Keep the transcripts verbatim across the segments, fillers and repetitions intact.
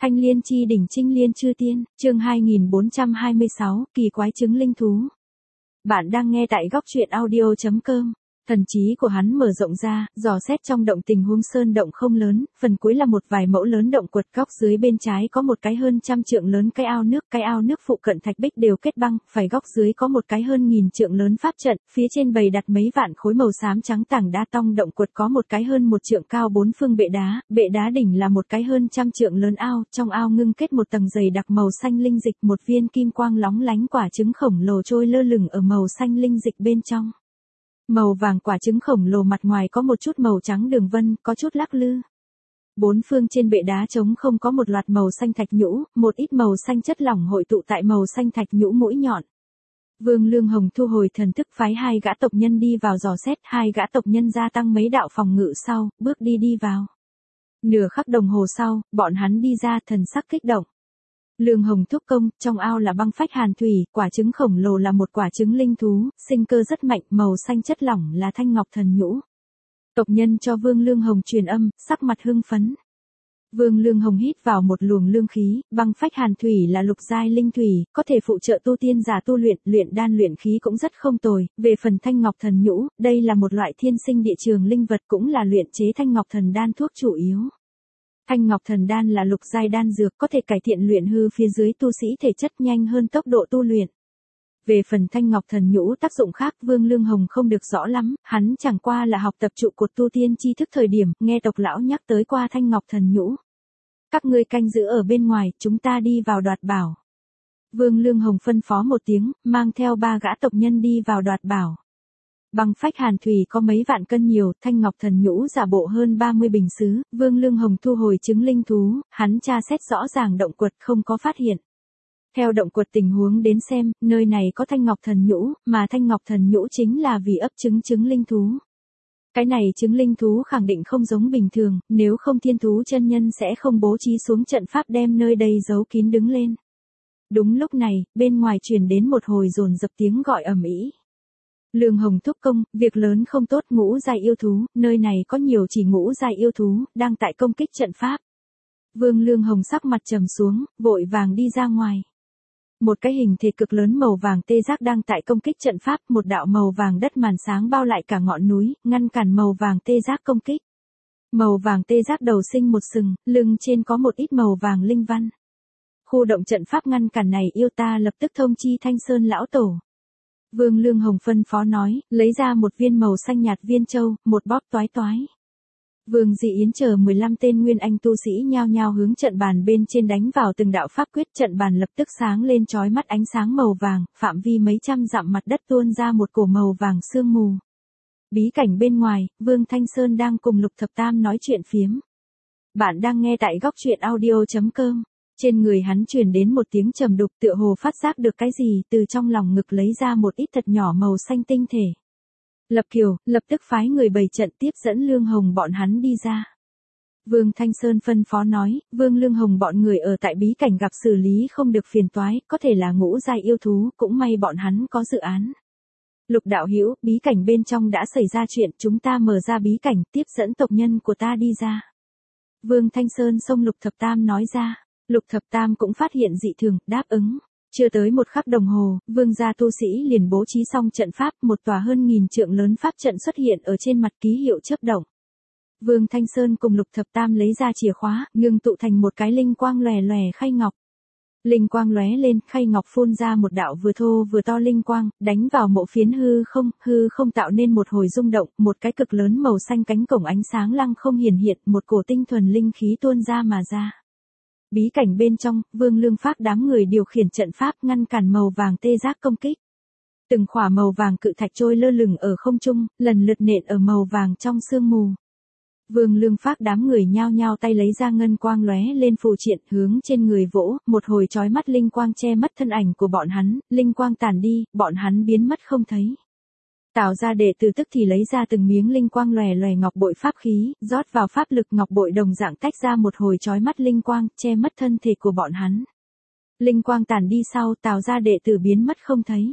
Thanh Liên chi đỉnh Trinh Liên chư tiên, chương hai nghìn bốn trăm hai mươi sáu, kỳ quái chứng linh thú. Bạn đang nghe tại góc truyện audio chấm com. Thần trí của hắn mở rộng ra, dò xét trong động tình huống sơn động không lớn, phần cuối là một vài mẫu lớn động quật, góc dưới bên trái có một cái hơn trăm trượng lớn cái ao nước, cái ao nước phụ cận thạch bích đều kết băng, phải góc dưới có một cái hơn nghìn trượng lớn pháp trận, phía trên bày đặt mấy vạn khối màu xám trắng tảng đá, tong động quật có một cái hơn một trượng cao bốn phương bệ đá, bệ đá đỉnh là một cái hơn trăm trượng lớn ao, trong ao ngưng kết một tầng dày đặc màu xanh linh dịch, một viên kim quang lóng lánh quả trứng khổng lồ trôi lơ lửng ở màu xanh linh dịch bên trong. Màu vàng quả trứng khổng lồ mặt ngoài có một chút màu trắng đường vân, có chút lắc lư. Bốn phương trên bệ đá trống không có một loạt màu xanh thạch nhũ, một ít màu xanh chất lỏng hội tụ tại màu xanh thạch nhũ mũi nhọn. Vương Lương Hồng thu hồi thần thức, phái hai gã tộc nhân đi vào dò xét, hai gã tộc nhân gia tăng mấy đạo phòng ngự sau, bước đi đi vào. Nửa khắc đồng hồ sau, bọn hắn đi ra, thần sắc kích động. Lương Hồng thúc công, trong ao là băng phách hàn thủy, quả trứng khổng lồ là một quả trứng linh thú, sinh cơ rất mạnh, màu xanh chất lỏng là thanh ngọc thần nhũ. Tộc nhân cho Vương Lương Hồng truyền âm, sắc mặt hưng phấn. Vương Lương Hồng hít vào một luồng lương khí, băng phách hàn thủy là lục giai linh thủy, có thể phụ trợ tu tiên giả tu luyện, luyện đan luyện khí cũng rất không tồi. Về phần thanh ngọc thần nhũ, đây là một loại thiên sinh địa trường linh vật, cũng là luyện chế thanh ngọc thần đan thuốc chủ yếu. Thanh ngọc thần đan là lục giai đan dược, có thể cải thiện luyện hư phía dưới tu sĩ thể chất, nhanh hơn tốc độ tu luyện. Về phần thanh ngọc thần nhũ tác dụng khác, Vương Lương Hồng không được rõ lắm, hắn chẳng qua là học tập trụ cột tu tiên tri thức thời điểm, nghe tộc lão nhắc tới qua thanh ngọc thần nhũ. Các ngươi canh giữ ở bên ngoài, chúng ta đi vào đoạt bảo. Vương Lương Hồng phân phó một tiếng, mang theo ba gã tộc nhân đi vào đoạt bảo. Băng phách hàn thủy có mấy vạn cân nhiều, thanh ngọc thần nhũ giả bộ hơn ba mươi bình sứ, Vương Lương Hồng thu hồi trứng linh thú, hắn tra xét rõ ràng động quật không có phát hiện. Theo động quật tình huống đến xem, nơi này có thanh ngọc thần nhũ, mà thanh ngọc thần nhũ chính là vì ấp trứng trứng linh thú. Cái này trứng linh thú khẳng định không giống bình thường, nếu không thiên thú chân nhân sẽ không bố trí xuống trận pháp đem nơi đây giấu kín đứng lên. Đúng lúc này, bên ngoài truyền đến một hồi dồn dập tiếng gọi ầm ĩ. Lương Hồng thúc công, việc lớn không tốt, ngũ giai yêu thú, nơi này có nhiều chỉ ngũ giai yêu thú, đang tại công kích trận pháp. Vương Lương Hồng sắc mặt trầm xuống, vội vàng đi ra ngoài. Một cái hình thể cực lớn màu vàng tê giác đang tại công kích trận pháp, một đạo màu vàng đất màn sáng bao lại cả ngọn núi, ngăn cản màu vàng tê giác công kích. Màu vàng tê giác đầu sinh một sừng, lưng trên có một ít màu vàng linh văn. Khu động trận pháp ngăn cản này yêu ta lập tức thông chi Thanh Sơn lão tổ. Vương Lương Hồng phân phó nói, lấy ra một viên màu xanh nhạt viên châu, một bóp toái toái. Vương Dị Yến chờ mười lăm tên nguyên anh tu sĩ nhao nhao hướng trận bàn bên trên đánh vào từng đạo pháp quyết, trận bàn lập tức sáng lên chói mắt ánh sáng màu vàng, phạm vi mấy trăm dặm mặt đất tuôn ra một cổ màu vàng sương mù. Bí cảnh bên ngoài, Vương Thanh Sơn đang cùng Lục Thập Tam nói chuyện phiếm. Bạn đang nghe tại góc truyện audio chấm com. Trên người hắn truyền đến một tiếng trầm đục, tựa hồ phát giác được cái gì, từ trong lòng ngực lấy ra một ít thật nhỏ màu xanh tinh thể. Lập Kiều, lập tức phái người bày trận tiếp dẫn Lương Hồng bọn hắn đi ra. Vương Thanh Sơn phân phó nói, Vương Lương Hồng bọn người ở tại bí cảnh gặp xử lý không được phiền toái, có thể là ngũ giai yêu thú, cũng may bọn hắn có dự án. Lục đạo hữu, bí cảnh bên trong đã xảy ra chuyện, chúng ta mở ra bí cảnh, tiếp dẫn tộc nhân của ta đi ra. Vương Thanh Sơn xông Lục Thập Tam nói ra. Lục Thập Tam cũng phát hiện dị thường, đáp ứng. Chưa tới một khắc đồng hồ, vương gia tu sĩ liền bố trí xong trận pháp, một tòa hơn nghìn trượng lớn pháp trận xuất hiện ở trên mặt ký hiệu chớp động. Vương Thanh Sơn cùng Lục Thập Tam lấy ra chìa khóa, ngưng tụ thành một cái linh quang lòe lòe khay ngọc. Linh quang lóe lên, khay ngọc phun ra một đạo vừa thô vừa to linh quang, đánh vào mộ phiến hư không, hư không tạo nên một hồi rung động, một cái cực lớn màu xanh cánh cổng ánh sáng lăng không hiển hiện, một cổ tinh thuần linh khí tuôn ra mà ra. Bí cảnh bên trong, Vương Lương Phác đám người điều khiển trận pháp ngăn cản màu vàng tê giác công kích. Từng khỏa màu vàng cự thạch trôi lơ lửng ở không trung, lần lượt nện ở màu vàng trong sương mù. Vương Lương Phác đám người nhao nhao tay lấy ra ngân quang lóe lên phù triện, hướng trên người vỗ, một hồi chói mắt linh quang che mất thân ảnh của bọn hắn, linh quang tản đi, bọn hắn biến mất không thấy. Tào gia đệ tử tức thì lấy ra từng miếng linh quang lòe lòe ngọc bội pháp khí, rót vào pháp lực ngọc bội đồng dạng tách ra một hồi chói mắt linh quang, che mất thân thể của bọn hắn. Linh quang tản đi sau, Tào gia đệ tử biến mất không thấy.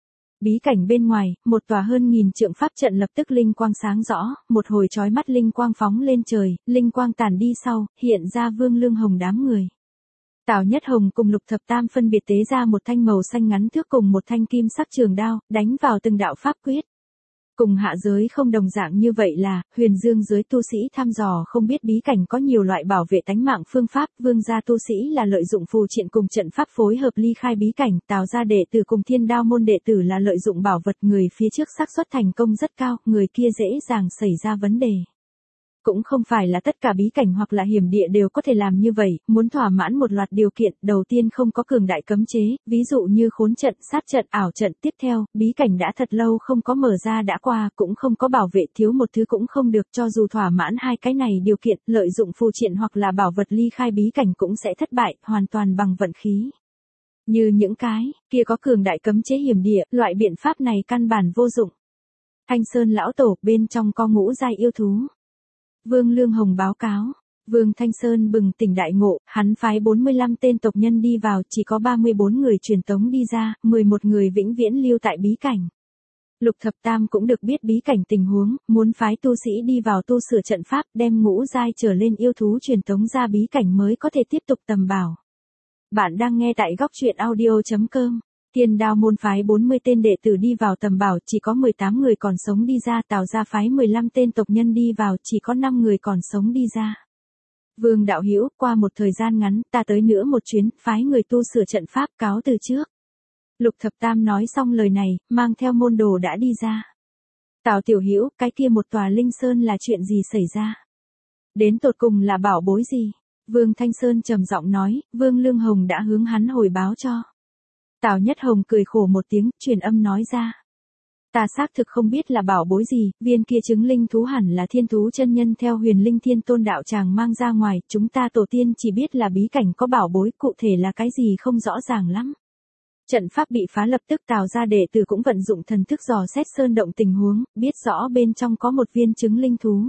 Bí cảnh bên ngoài, một tòa hơn nghìn trượng pháp trận lập tức linh quang sáng rõ, một hồi chói mắt linh quang phóng lên trời, linh quang tản đi sau, hiện ra Vương Lương Hồng đám người. Tào Nhất Hồng cùng Lục Thập Tam phân biệt tế ra một thanh màu xanh ngắn thước cùng một thanh kim sắc trường đao, đánh vào từng đạo pháp quyết. Cùng hạ giới không đồng dạng như vậy là, huyền dương giới tu sĩ thăm dò không biết bí cảnh có nhiều loại bảo vệ tánh mạng phương pháp, vương gia tu sĩ là lợi dụng phù triện cùng trận pháp phối hợp ly khai bí cảnh, Tào gia đệ tử cùng Thiên Đao môn đệ tử là lợi dụng bảo vật, người phía trước xác suất thành công rất cao, người kia dễ dàng xảy ra vấn đề. Cũng không phải là tất cả bí cảnh hoặc là hiểm địa đều có thể làm như vậy, muốn thỏa mãn một loạt điều kiện, đầu tiên không có cường đại cấm chế, ví dụ như khốn trận, sát trận, ảo trận, tiếp theo, bí cảnh đã thật lâu không có mở ra đã qua, cũng không có bảo vệ, thiếu một thứ cũng không được, cho dù thỏa mãn hai cái này điều kiện, lợi dụng phù triện hoặc là bảo vật ly khai bí cảnh cũng sẽ thất bại, hoàn toàn bằng vận khí. Như những cái kia có cường đại cấm chế hiểm địa, loại biện pháp này căn bản vô dụng. Thanh Sơn lão tổ, bên trong có ngũ giai yêu thú. Vương Lương Hồng báo cáo, Vương Thanh Sơn bừng tỉnh đại ngộ, hắn phái bốn mươi lăm tên tộc nhân đi vào, chỉ có ba mươi bốn người truyền tống đi ra, mười một người vĩnh viễn lưu tại bí cảnh. Lục Thập Tam cũng được biết bí cảnh tình huống, muốn phái tu sĩ đi vào tu sửa trận pháp, đem ngũ giai trở lên yêu thú truyền tống ra bí cảnh mới có thể tiếp tục tầm bảo. Bạn đang nghe tại góc truyện audio chấm com. Thiên Đao môn phái bốn mươi tên đệ tử đi vào tầm bảo, chỉ có mười tám người còn sống đi ra, Tào gia phái mười lăm tên tộc nhân đi vào, chỉ có năm người còn sống đi ra. Vương đạo hữu, qua một thời gian ngắn, ta tới nữa một chuyến, phái người tu sửa trận pháp, cáo từ trước. Lục Thập Tam nói xong lời này, mang theo môn đồ đã đi ra. Tào tiểu hữu, cái kia một tòa linh sơn là chuyện gì xảy ra? Đến tột cùng là bảo bối gì? Vương Thanh Sơn trầm giọng nói, Vương Lương Hồng đã hướng hắn hồi báo cho. Tào Nhất Hồng cười khổ một tiếng, truyền âm nói ra. Ta xác thực không biết là bảo bối gì, viên kia chứng linh thú hẳn là thiên thú chân nhân theo huyền linh thiên tôn đạo tràng mang ra ngoài, chúng ta tổ tiên chỉ biết là bí cảnh có bảo bối, cụ thể là cái gì không rõ ràng lắm. Trận pháp bị phá lập tức Tào gia đệ tử cũng vận dụng thần thức dò xét sơn động tình huống, biết rõ bên trong có một viên chứng linh thú.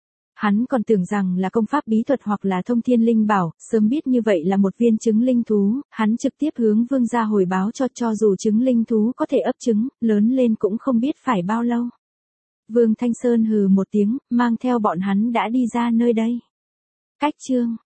Hắn còn tưởng rằng là công pháp bí thuật hoặc là thông thiên linh bảo, sớm biết như vậy là một viên trứng linh thú, hắn trực tiếp hướng vương gia hồi báo cho cho dù trứng linh thú có thể ấp trứng, lớn lên cũng không biết phải bao lâu. Vương Thanh Sơn hừ một tiếng, mang theo bọn hắn đã đi ra nơi đây. Cách chương